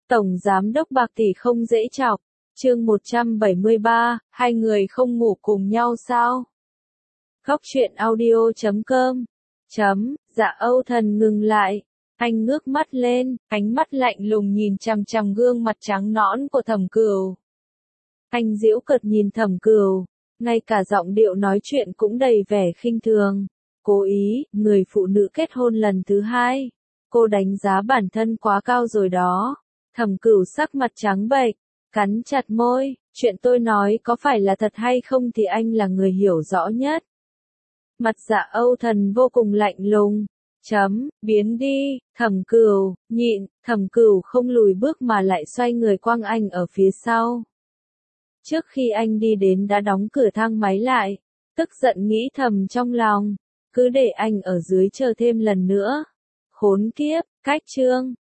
Tổng giám đốc bạc tỷ không dễ chọc. Chương 173, hai người không ngủ cùng nhau sao? Góc truyện audio.com. Dạ Âu Thần ngừng lại. Anh ngước mắt lên, ánh mắt lạnh lùng nhìn chằm chằm gương mặt trắng nõn của Thẩm Cửu. Anh giễu cợt nhìn Thẩm Cửu, ngay cả giọng điệu nói chuyện cũng đầy vẻ khinh thường. Cố ý, người phụ nữ kết hôn lần thứ hai. Cô đánh giá bản thân quá cao rồi đó. Thẩm Cửu sắc mặt trắng bệch, cắn chặt môi, chuyện tôi nói có phải là thật hay không thì anh là người hiểu rõ nhất. Mặt Dạ Âu Thần vô cùng lạnh lùng. Biến đi, Thẩm Cửu, nhịn, Thẩm Cửu không lùi bước mà lại xoay người quăng anh ở phía sau. Trước khi anh đi đến đã đóng cửa thang máy lại, tức giận nghĩ thầm trong lòng, cứ để anh ở dưới chờ thêm lần nữa. Khốn kiếp, cách chương.